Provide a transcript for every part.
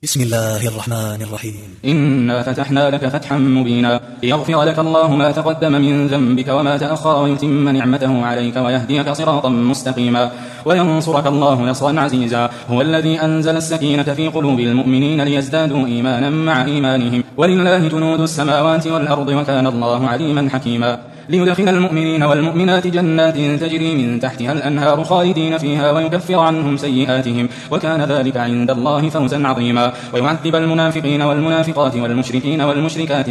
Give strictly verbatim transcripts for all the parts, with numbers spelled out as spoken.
بسم الله الرحمن الرحيم. إنا فتحنا لك فتحا مبينا ليغفر لك الله ما تقدم من ذنبك وما تأخر ويتم نعمته عليك ويهديك صراطا مستقيما وينصرك الله نصرا عزيزا. هو الذي أنزل السكينة في قلوب المؤمنين ليزدادوا إيمانا مع إيمانهم ولله جنود السماوات والأرض وكان الله عليما حكيما. ليدخل المؤمنين والمؤمنات جنات تجري من تحتها الأنهار خالدين فيها ويكفر عنهم سيئاتهم وكان ذلك عند الله فوزا عظيما. ويعذب المنافقين والمنافقات والمشركين والمشركات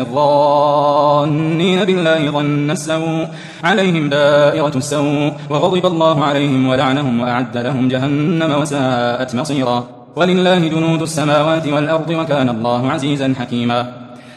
الظانين بالله ظن السوء عليهم دائرة السوء وغضب الله عليهم ولعنهم وأعد لهم جهنم وساءت مصيرا. ولله جنود السماوات والأرض وكان الله عزيزا حكيما.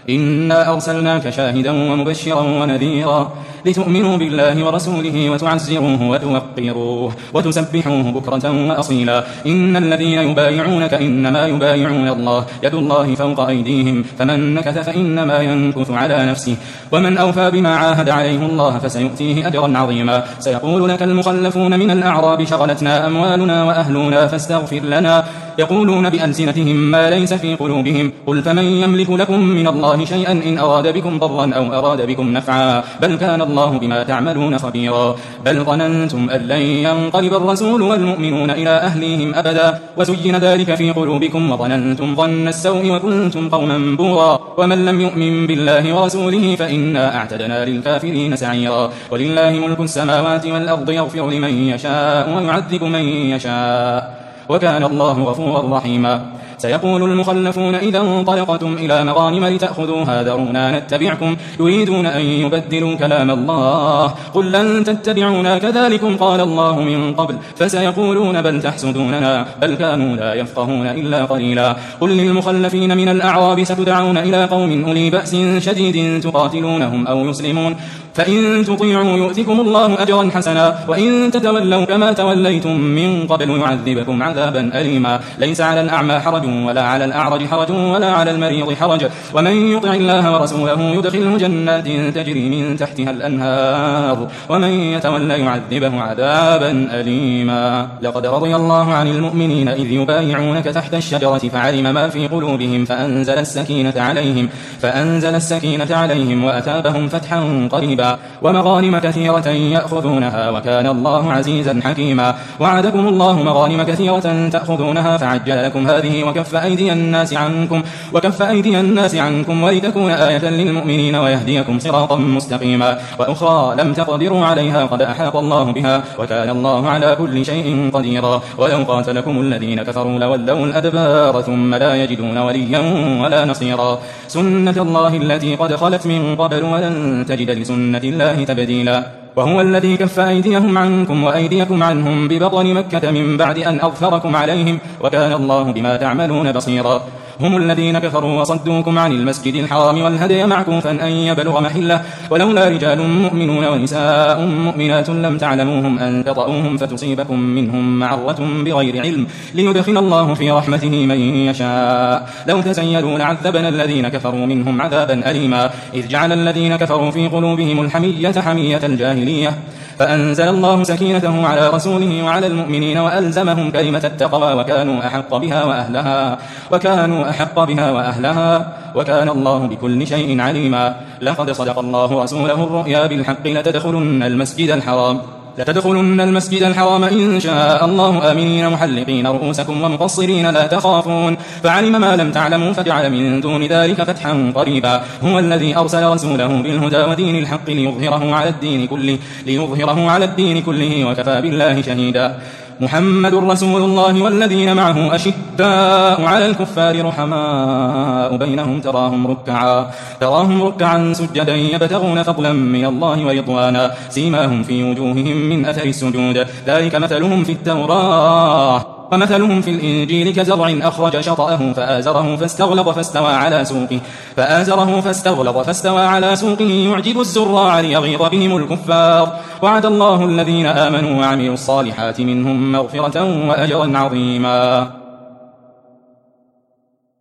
إنا أرسلناك شاهدا ومبشرا ونذيرا لتؤمنوا بالله ورسوله وتعزروه وتوقروه وتسبحوه بكرة وأصيلا. إن الذين يبايعونك إنما يبايعون الله يد الله فوق أيديهم فمن نكث فإنما ينكث على نفسه ومن أوفى بما عاهد عليه الله فسيؤتيه أجرا عظيما. سيقول لك المخلفون من الأعراب شغلتنا أموالنا وأهلنا فاستغفر لنا يقولون بألسنتهم ما ليس في قلوبهم قل فمن يملك لكم من الله شيئا إن أراد بكم ضرا أو أراد بكم نفعا بل كان الله بما تعملون خبيرا. بل ظننتم أن لن ينقلب الرسول والمؤمنون إلى أهليهم أبدا وزين ذلك في قلوبكم وظننتم ظن السوء وكنتم قوما بورا. ومن لم يؤمن بالله ورسوله فإنا أعتدنا للكافرين سعيرا. ولله ملك السماوات والأرض يغفر لمن يشاء ويعذب من يشاء وكان الله غفورا رحيما. سيقول المخلفون إذا انطلقتم إلى مغانم لتأخذوها ذرونا نتبعكم يريدون أن يبدلوا كلام الله قل لن تتبعونا كذلكم قال الله من قبل فسيقولون بل تحسدوننا بل كانوا لا يفقهون إلا قليلا. قل للمخلفين من الأعراب ستدعون إلى قوم أولي بأس شديد تقاتلونهم أو يسلمون فإن تطيعوا يؤتكم الله أجرا حسنا وإن تتولوا كما توليتم من قبل يعذبكم عذابا أليما. ليس على الأعمى حرج ولا على الأعرج حرج ولا على المريض حرج ومن يطع الله ورسوله يدخله جنات تجري من تحتها الأنهار ومن يتولى يعذبه عذابا أليما. لقد رضي الله عن المؤمنين إذ يبايعونك تحت الشجرة فعلم ما في قلوبهم فأنزل السكينة عليهم فأنزل السكينة عليهم وأتابهم فتحا قريبا ومغانم كثيرة يأخذونها وكان الله عزيزا حكيما. وعدكم الله مغانم كثيرة تأخذونها فعجل لكم هذه وكف أيدي الناس عنكم وكف أيدي الناس عنكم ولتكون آية للمؤمنين ويهديكم صراطا مستقيما. وأخرى لم تقدروا عليها قد أحاط الله بها وكان الله على كل شيء قديرا. ولو قاتلكم الذين كفروا لولوا الأدبار ثم لا يجدون وليا ولا نصيرا. سنة الله التي قد خلت من قبل ولن تجد لسنة الله تبديلا. وهو الذي كف أيديهم عنكم وأيديكم عنهم ببطن مكة من بعد أن أظفركم عليهم وكان الله بما تعملون بصيرا. هم الذين كفروا وصدوكم عن المسجد الحرام والهدي معكوفا أن يبلغ محله ولولا رجال مؤمنون ونساء مؤمنات لم تعلموهم أن تطؤوهم فتصيبكم منهم معرة بغير علم ليدخل الله في رحمته من يشاء. لو تزيلوا لعذبنا الذين كفروا منهم عذابا أليما. إذ جعل الذين كفروا في قلوبهم الحمية حمية الجاهلية فأنزل الله سكينته على رسوله وعلى المؤمنين وألزمهم كلمة التقوى وكانوا أحق بها وأهلها وكانوا أحق بها وأهلها وكان الله بكل شيء عليما. لقد صدق الله رسوله الرؤيا بالحق لتدخلن المسجد الحرام لتدخلن المسجد الحرام إن شاء الله آمنين محلقين رؤوسكم ومقصرين لا تخافون فعلم ما لم تعلموا فجعل من دون ذلك فتحا قريبا. هو الذي أرسل رسوله بالهدى ودين الحق ليظهره على الدين كله ليظهره على الدين كله وكفى بالله شهيدا. محمد رسول الله والذين معه أشداء على الكفار رحماء بينهم تراهم ركعا تراهم ركعا سجدا يبتغون فضلا من الله ورضوانا سيماهم في وجوههم من أثر السجود ذلك مثلهم في التوراة ومثلهم في الإنجيل كزرع أخرج شطأه فآزره فاستغلظ فاستوى على سوقه فآزره فاستغلظ فاستوى على سوقه يعجب الزراع ليغيظ بهم الكفار. وعد الله الذين آمنوا وعملوا الصالحات منهم مغفرة وأجرا عظيما.